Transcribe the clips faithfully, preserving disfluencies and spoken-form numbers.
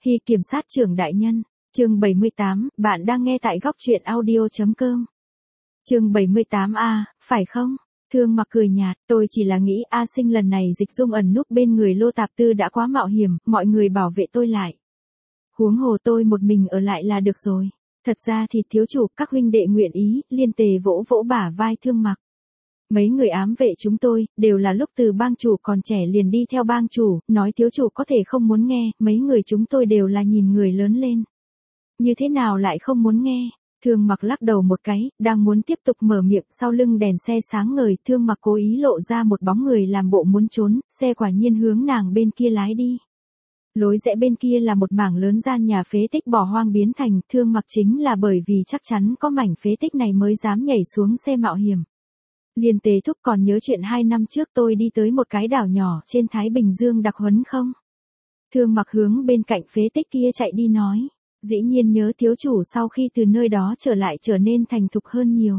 Hy kiểm sát trưởng đại nhân, chương bảy mươi tám, bạn đang nghe tại góc truyện audio.com. Chương bảy mươi tám A, phải không? Thương Mặc cười nhạt, tôi chỉ là nghĩ A Sinh lần này dịch dung ẩn núp bên người Lô Tạp Tư đã quá mạo hiểm, mọi người bảo vệ tôi lại. Huống hồ tôi một mình ở lại là được rồi. Thật ra thì thiếu chủ, các huynh đệ nguyện ý, Liên Tề vỗ vỗ bả vai Thương Mặc. Mấy người ám vệ chúng tôi, đều là lúc từ bang chủ còn trẻ liền đi theo bang chủ, nói thiếu chủ có thể không muốn nghe, mấy người chúng tôi đều là nhìn người lớn lên. Như thế nào lại không muốn nghe? Thương Mặc lắc đầu một cái, đang muốn tiếp tục mở miệng, sau lưng đèn xe sáng ngời, Thương Mặc cố ý lộ ra một bóng người làm bộ muốn trốn, xe quả nhiên hướng nàng bên kia lái đi. Lối rẽ bên kia là một mảng lớn gian nhà phế tích bỏ hoang biến thành, Thương Mặc chính là bởi vì chắc chắn có mảnh phế tích này mới dám nhảy xuống xe mạo hiểm. Liên Tề thúc còn nhớ chuyện hai năm trước tôi đi tới một cái đảo nhỏ trên Thái Bình Dương đặc huấn không? Thương Mặc hướng bên cạnh phế tích kia chạy đi nói. Dĩ nhiên nhớ, thiếu chủ sau khi từ nơi đó trở lại trở nên thành thục hơn nhiều.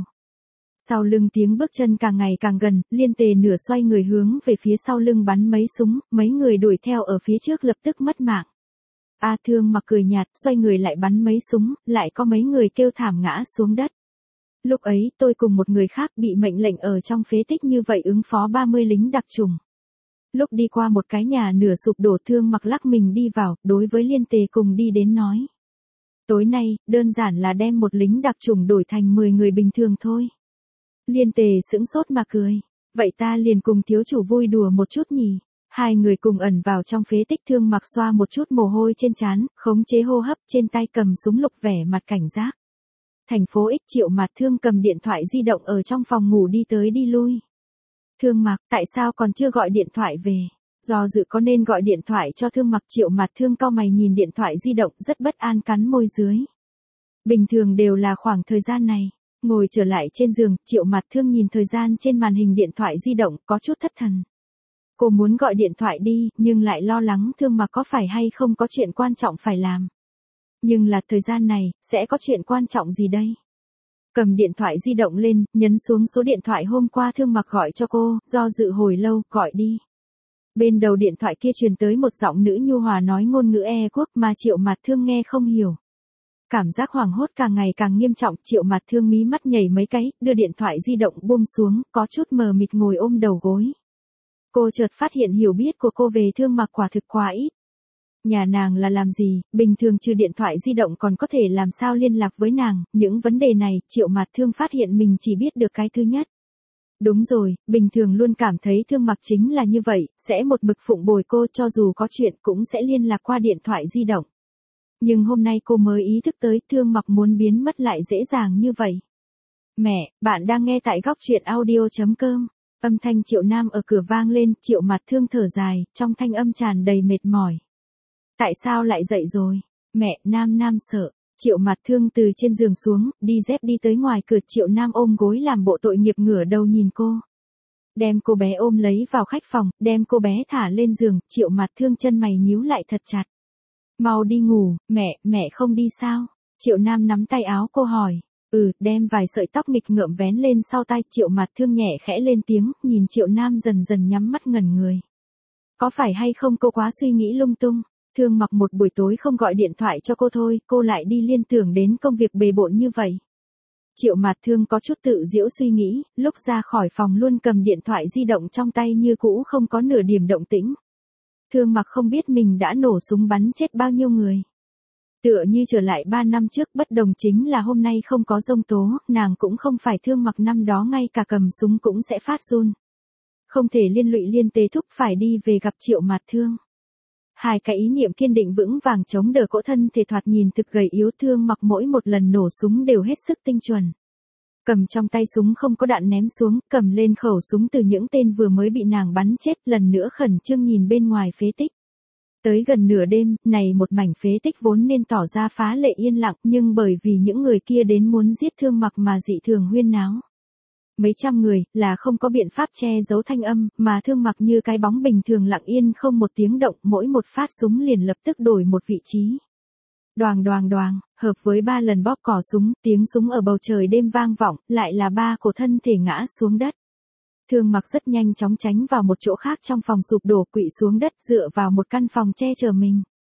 Sau lưng tiếng bước chân càng ngày càng gần, Liên Tề nửa xoay người hướng về phía sau lưng bắn mấy súng, mấy người đuổi theo ở phía trước lập tức mất mạng. A Thương Mặc cười nhạt, xoay người lại bắn mấy súng, lại có mấy người kêu thảm ngã xuống đất. Lúc ấy, tôi cùng một người khác bị mệnh lệnh ở trong phế tích như vậy ứng phó ba mươi lính đặc chủng. Lúc đi qua một cái nhà nửa sụp đổ, Thương Mặc lắc mình đi vào, đối với Liên Tề cùng đi đến nói. Tối nay, đơn giản là đem một lính đặc chủng đổi thành mười người bình thường thôi. Liên Tề sững sốt mà cười. Vậy ta liền cùng thiếu chủ vui đùa một chút nhỉ. Hai người cùng ẩn vào trong phế tích, Thương Mặc xoa một chút mồ hôi trên trán, khống chế hô hấp, trên tay cầm súng lục vẻ mặt cảnh giác. Thành phố X, Triệu Mạt Thương cầm điện thoại di động ở trong phòng ngủ đi tới đi lui. Thương Mặc, tại sao còn chưa gọi điện thoại về? Do dự có nên gọi điện thoại cho Thương Mặc, Triệu Mạt Thương cau mày nhìn điện thoại di động rất bất an cắn môi dưới. Bình thường đều là khoảng thời gian này. Ngồi trở lại trên giường, Triệu Mạt Thương nhìn thời gian trên màn hình điện thoại di động có chút thất thần. Cô muốn gọi điện thoại đi, nhưng lại lo lắng Thương Mặc có phải hay không có chuyện quan trọng phải làm. Nhưng là thời gian này, sẽ có chuyện quan trọng gì đây? Cầm điện thoại di động lên, nhấn xuống số điện thoại hôm qua Thương Mặc gọi cho cô, do dự hồi lâu, gọi đi. Bên đầu điện thoại kia truyền tới một giọng nữ nhu hòa nói ngôn ngữ E quốc mà Triệu Mạt Thương nghe không hiểu. Cảm giác hoảng hốt càng ngày càng nghiêm trọng, Triệu Mạt Thương mí mắt nhảy mấy cái, đưa điện thoại di động buông xuống, có chút mờ mịt ngồi ôm đầu gối. Cô chợt phát hiện hiểu biết của cô về Thương Mặc quả thực quá ít. Nhà nàng là làm gì, bình thường trừ điện thoại di động còn có thể làm sao liên lạc với nàng, những vấn đề này, Triệu Mạt Thương phát hiện mình chỉ biết được cái thứ nhất. Đúng rồi, bình thường luôn cảm thấy Thương Mặc chính là như vậy, sẽ một mực phụng bồi cô, cho dù có chuyện cũng sẽ liên lạc qua điện thoại di động. Nhưng hôm nay cô mới ý thức tới Thương Mặc muốn biến mất lại dễ dàng như vậy. Mẹ, bạn đang nghe tại góc truyện audio.com. Âm thanh Triệu Nam ở cửa vang lên, Triệu Mạt Thương thở dài, trong thanh âm tràn đầy mệt mỏi. Tại sao lại dậy rồi? Mẹ, Nam Nam sợ. Triệu Mạt Thương từ trên giường xuống, đi dép đi tới ngoài cửa, Triệu Nam ôm gối làm bộ tội nghiệp ngửa đầu nhìn cô. Đem cô bé ôm lấy vào khách phòng, đem cô bé thả lên giường, Triệu Mạt Thương chân mày nhíu lại thật chặt. Mau đi ngủ, mẹ, mẹ không đi sao? Triệu Nam nắm tay áo cô hỏi. Ừ, đem vài sợi tóc nghịch ngợm vén lên sau tai, Triệu Mạt Thương nhẹ khẽ lên tiếng, nhìn Triệu Nam dần dần nhắm mắt ngẩn người. Có phải hay không cô quá suy nghĩ lung tung? Thương Mặc một buổi tối không gọi điện thoại cho cô thôi, cô lại đi liên tưởng đến công việc bề bộn như vậy. Triệu Mạt Thương có chút tự giễu suy nghĩ, lúc ra khỏi phòng luôn cầm điện thoại di động trong tay như cũ không có nửa điểm động tĩnh. Thương Mặc không biết mình đã nổ súng bắn chết bao nhiêu người. Tựa như trở lại ba năm trước, bất đồng chính là hôm nay không có giông tố, nàng cũng không phải Thương Mặc năm đó ngay cả cầm súng cũng sẽ phát run. Không thể liên lụy Liên Tề thúc phải đi về gặp Triệu Mạt Thương. Hai cái ý niệm kiên định vững vàng chống đỡ cỗ thân thể thoạt nhìn thực gầy yếu. Thương Mặc mỗi một lần nổ súng đều hết sức tinh chuẩn. Cầm trong tay súng không có đạn ném xuống, cầm lên khẩu súng từ những tên vừa mới bị nàng bắn chết, lần nữa khẩn trương nhìn bên ngoài phế tích. Tới gần nửa đêm, này một mảnh phế tích vốn nên tỏ ra phá lệ yên lặng, nhưng bởi vì những người kia đến muốn giết Thương Mặc mà dị thường huyên náo. Mấy trăm người, là không có biện pháp che giấu thanh âm, mà Thương Mặc như cái bóng bình thường lặng yên không một tiếng động, mỗi một phát súng liền lập tức đổi một vị trí. Đoàng đoàng đoàng, hợp với ba lần bóp cò súng, tiếng súng ở bầu trời đêm vang vọng, lại là ba cổ thân thể ngã xuống đất. Thương Mặc rất nhanh chóng tránh vào một chỗ khác trong phòng sụp đổ, quỵ xuống đất dựa vào một căn phòng che chở mình.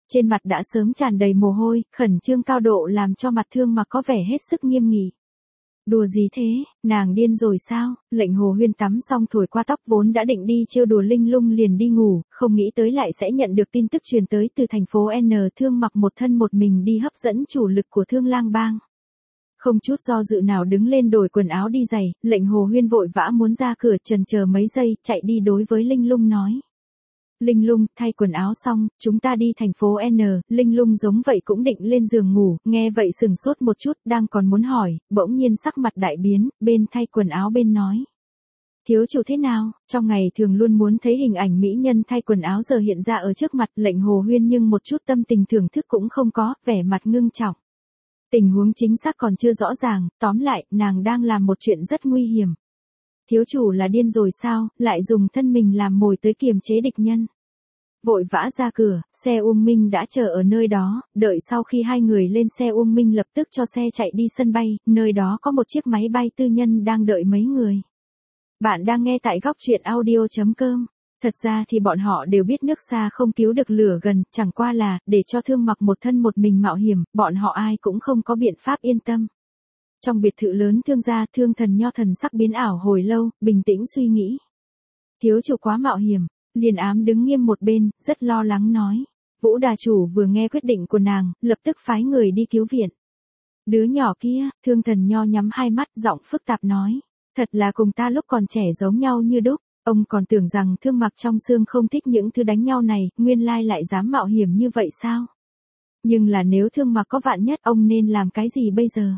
trên mặt đã sớm tràn đầy mồ hôi, khẩn trương cao độ làm cho mặt Thương Mặc có vẻ hết sức nghiêm nghị. Đùa gì thế, nàng điên rồi sao? Lệnh Hồ Huyên tắm xong thổi qua tóc vốn đã định đi trêu đùa Linh Lung liền đi ngủ, không nghĩ tới lại sẽ nhận được tin tức truyền tới từ thành phố N. Thương Mặc một thân một mình đi hấp dẫn chủ lực của Thương Lang Bang. Không chút do dự nào đứng lên đổi quần áo đi giày, lệnh Hồ Huyên vội vã muốn ra cửa, chần chờ mấy giây, chạy đi đối với Linh Lung nói. Linh Lung, thay quần áo xong, chúng ta đi thành phố N. Linh Lung giống vậy cũng định lên giường ngủ, nghe vậy sừng sốt một chút, đang còn muốn hỏi, bỗng nhiên sắc mặt đại biến, bên thay quần áo bên nói. Thiếu chủ thế nào? Trong ngày thường luôn muốn thấy hình ảnh mỹ nhân thay quần áo giờ hiện ra ở trước mặt lệnh Hồ Huyên nhưng một chút tâm tình thưởng thức cũng không có, vẻ mặt ngưng trọng. Tình huống chính xác còn chưa rõ ràng, tóm lại, nàng đang làm một chuyện rất nguy hiểm. Thiếu chủ là điên rồi sao, lại dùng thân mình làm mồi tới kiềm chế địch nhân. Vội vã ra cửa, xe Uông Minh đã chờ ở nơi đó, đợi sau khi hai người lên xe Uông Minh lập tức cho xe chạy đi sân bay, nơi đó có một chiếc máy bay tư nhân đang đợi mấy người. Bạn đang nghe tại góc truyện audio chấm com. Thật ra thì bọn họ đều biết nước xa không cứu được lửa gần, chẳng qua là, để cho Thương Mặc một thân một mình mạo hiểm, bọn họ ai cũng không có biện pháp yên tâm. Trong biệt thự lớn Thương gia, Thương Thần Nho thần sắc biến ảo hồi lâu, bình tĩnh suy nghĩ. Thiếu chủ quá mạo hiểm, Liên Ám đứng nghiêm một bên, rất lo lắng nói. Vũ đà chủ vừa nghe quyết định của nàng, lập tức phái người đi cứu viện. Đứa nhỏ kia, Thương Thần Nho nhắm hai mắt, giọng phức tạp nói. Thật là cùng ta lúc còn trẻ giống nhau như đúc. Ông còn tưởng rằng Thương Mặc trong xương không thích những thứ đánh nhau này, nguyên lai lại dám mạo hiểm như vậy sao? Nhưng là nếu Thương Mặc có vạn nhất, ông nên làm cái gì bây giờ?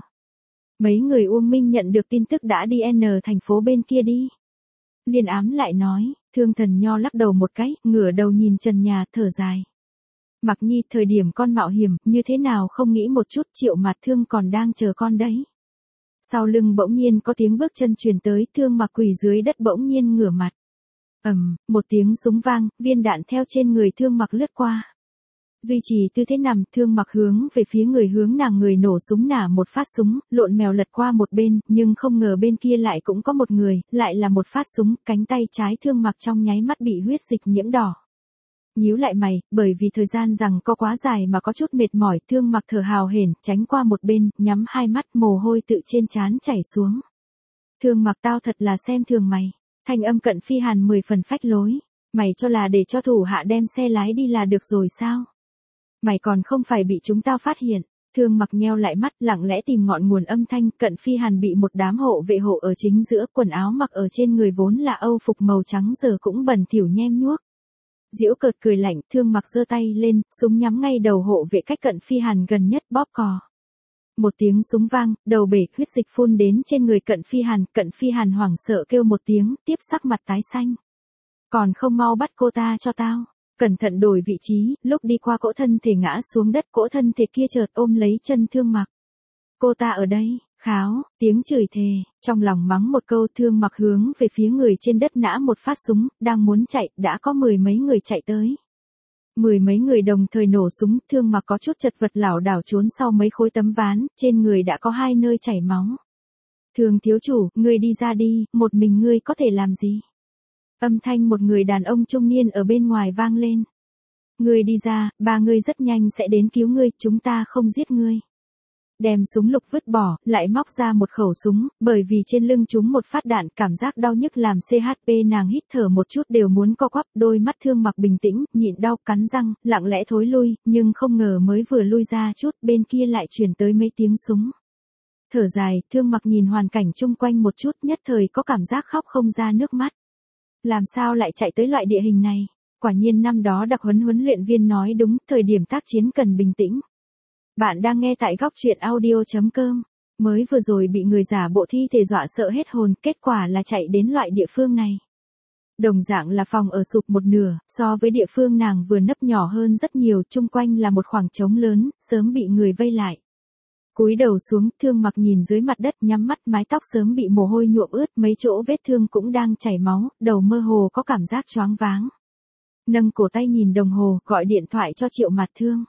Mấy người Uông Minh nhận được tin tức đã đi N thành phố bên kia đi. Liên Ám lại nói, Thương Thần Nho lắc đầu một cái, ngửa đầu nhìn trần nhà, thở dài. Mặc Nhi, thời điểm con mạo hiểm, như thế nào không nghĩ một chút, Triệu Mặt Thương còn đang chờ con đấy. Sau lưng bỗng nhiên có tiếng bước chân truyền tới, Thương Mặc quỳ dưới đất bỗng nhiên ngửa mặt. Ầm, một tiếng súng vang, viên đạn theo trên người Thương Mặc lướt qua. Duy trì tư thế nằm, Thương Mặc hướng về phía người hướng nàng người nổ súng nả một phát súng, lộn mèo lật qua một bên, nhưng không ngờ bên kia lại cũng có một người, lại là một phát súng, cánh tay trái Thương Mặc trong nháy mắt bị huyết dịch nhiễm đỏ. Nhíu lại mày, bởi vì thời gian rằng có quá dài mà có chút mệt mỏi, Thương Mặc thở hào hển, tránh qua một bên, nhắm hai mắt, mồ hôi tự trên trán chảy xuống. Thương Mặc, tao thật là xem thường mày. Thanh âm Cận Phi Hàn mười phần phách lối. Mày cho là để cho thủ hạ đem xe lái đi là được rồi sao? Mày còn không phải bị chúng tao phát hiện. Thương Mặc nheo lại mắt, lặng lẽ tìm ngọn nguồn âm thanh. Cận Phi Hàn bị một đám hộ vệ hộ ở chính giữa, quần áo mặc ở trên người vốn là âu phục màu trắng giờ cũng bẩn thỉu nhem nhuốc. Giễu cợt cười lạnh, Thương Mặc giơ tay lên, súng nhắm ngay đầu hộ vệ cách Cận Phi Hàn gần nhất, bóp cò. Một tiếng súng vang, đầu bể, huyết dịch phun đến trên người Cận Phi Hàn, Cận Phi Hàn hoảng sợ kêu một tiếng, tiếp sắc mặt tái xanh. Còn không mau bắt cô ta cho tao. Cẩn thận đổi vị trí, lúc đi qua cỗ thân thể ngã xuống đất, cỗ thân thể kia chợt ôm lấy chân Thương Mặc. Cô ta ở đây, kháo, tiếng chửi thề, trong lòng mắng một câu, Thương Mặc hướng về phía người trên đất nã một phát súng, đang muốn chạy, đã có mười mấy người chạy tới. Mười mấy người đồng thời nổ súng, Thương Mặc có chút chật vật lảo đảo trốn sau mấy khối tấm ván, trên người đã có hai nơi chảy máu. Thương thiếu chủ, ngươi đi ra đi, một mình ngươi có thể làm gì? Âm thanh một người đàn ông trung niên ở bên ngoài vang lên. Ngươi đi ra, ba ngươi rất nhanh sẽ đến cứu ngươi, chúng ta không giết ngươi. Đem súng lục vứt bỏ, lại móc ra một khẩu súng, bởi vì trên lưng chúng một phát đạn, cảm giác đau nhức làm xê hát pê nàng hít thở một chút đều muốn co quắp, đôi mắt Thương Mặc bình tĩnh, nhịn đau cắn răng, lặng lẽ thối lui, nhưng không ngờ mới vừa lui ra chút, bên kia lại truyền tới mấy tiếng súng. Thở dài, Thương Mặc nhìn hoàn cảnh chung quanh một chút, nhất thời có cảm giác khóc không ra nước mắt. Làm sao lại chạy tới loại địa hình này? Quả nhiên năm đó đặc huấn huấn luyện viên nói đúng, thời điểm tác chiến cần bình tĩnh. Bạn đang nghe tại góc truyện audio chấm com. Mới vừa rồi bị người giả bộ thi thể dọa sợ hết hồn, kết quả là chạy đến loại địa phương này. Đồng dạng là phòng ở sụp một nửa, so với địa phương nàng vừa nấp nhỏ hơn rất nhiều, chung quanh là một khoảng trống lớn, sớm bị người vây lại. Cúi đầu xuống, Thương Mặc nhìn dưới mặt đất, nhắm mắt, mái tóc sớm bị mồ hôi nhuộm ướt, mấy chỗ vết thương cũng đang chảy máu, đầu mơ hồ có cảm giác choáng váng. Nâng cổ tay nhìn đồng hồ, gọi điện thoại cho Triệu Mặt Thương.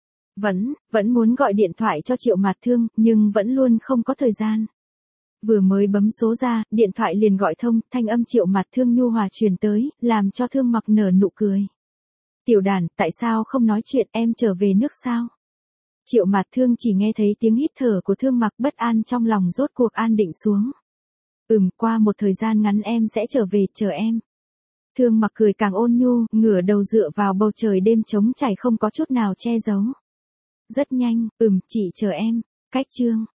Vẫn, vẫn muốn gọi điện thoại cho Triệu Mặt Thương, nhưng vẫn luôn không có thời gian. Vừa mới bấm số ra, điện thoại liền gọi thông, thanh âm Triệu Mặt Thương nhu hòa truyền tới, làm cho Thương Mặc nở nụ cười. Tiểu đàn, tại sao không nói chuyện, em trở về nước sao? Triệu Mạt Thương chỉ nghe thấy tiếng hít thở của Thương Mặc, bất an trong lòng rốt cuộc an định xuống. Ừm, qua một thời gian ngắn em sẽ trở về, chờ em. Thương Mặc cười càng ôn nhu, ngửa đầu dựa vào bầu trời đêm trống trải không có chút nào che giấu. Rất nhanh, ừm, chị chờ em. Cách chương